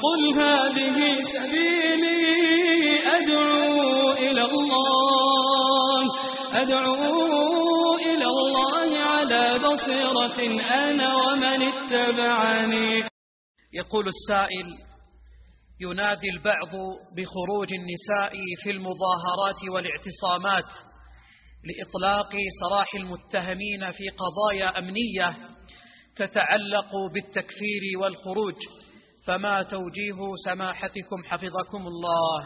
قل هذه سبيلي أدعو إلى الله على بصيرة أنا ومن اتبعني. يقول السائل: ينادي البعض بخروج النساء في المظاهرات والاعتصامات لإطلاق سراح المتهمين في قضايا أمنية تتعلق بالتكفير والخروج، فما توجيه سماحتكم حفظكم الله؟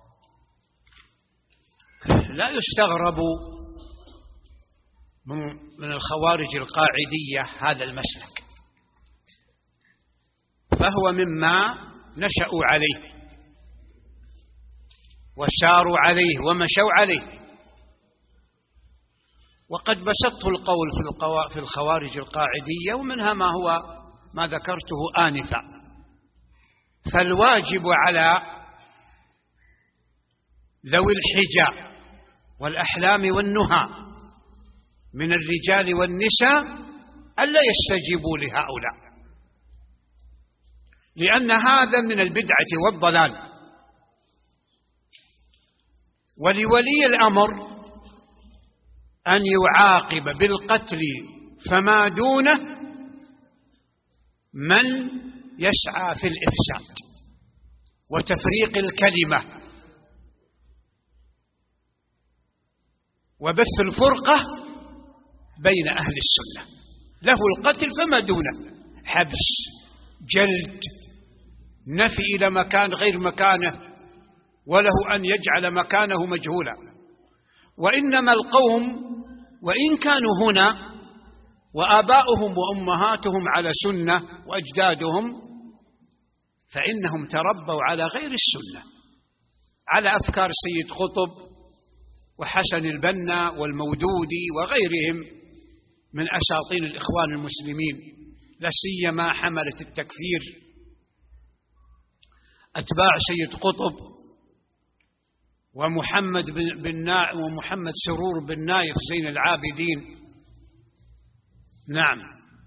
لا يستغرب من الخوارج القاعدية هذا المسلك، فهو مما نشأوا عليه وساروا عليه ومشوا عليه. وقد بسطت القول في الخوارج القاعدية، ومنها ما ذكرته آنفا. فالواجب على ذوي الحجى والأحلام والنهى من الرجال والنساء ألا يستجيبوا لهؤلاء، لأن هذا من البدعة والضلال. ولولي الأمر أن يعاقب بالقتل فما دونه من يسعى في الإفساد وتفريق الكلمة وبث الفرقة بين أهل السنة. له القتل فما دونه، حبس، جلد، نفي إلى مكان غير مكانه، وله أن يجعل مكانه مجهولا. وإنما القوم وإن كانوا هنا وآباؤهم وأمهاتهم على سنة وأجدادهم، فإنهم تربوا على غير السنة، على أفكار سيد قطب وحسن البنا والمودودي وغيرهم من أساطين الإخوان المسلمين، لا سيما حملة التكفير أتباع سيد قطب ومحمد سرور بن نايف زين العابدين، نعم،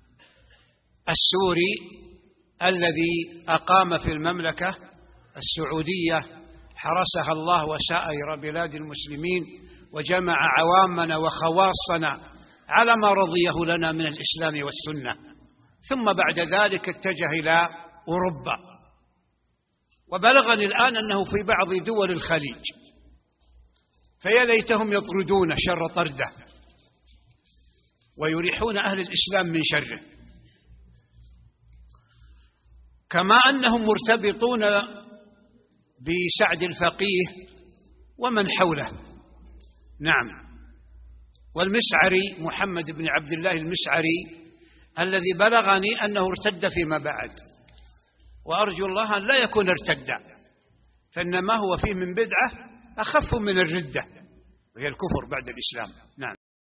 السوري الذي أقام في المملكة السعودية حرسها الله وسائر بلاد المسلمين، وجمع عوامنا وخواصنا على ما رضيه لنا من الإسلام والسنة، ثم بعد ذلك اتجه إلى أوروبا. وبلغني الآن أنه في بعض دول الخليج، فيا ليتهم يطردون شر طرده ويريحون أهل الإسلام من شره، كما أنهم مرتبطون بسعد الفقيه ومن حوله. نعم، والمسعري محمد بن عبد الله المسعري الذي بلغني أنه ارتد فيما بعد، وأرجو الله أن لا يكون ارتدا، فإنما هو فيه من بدعة أخف من الردة، وهي الكفر بعد الإسلام. نعم.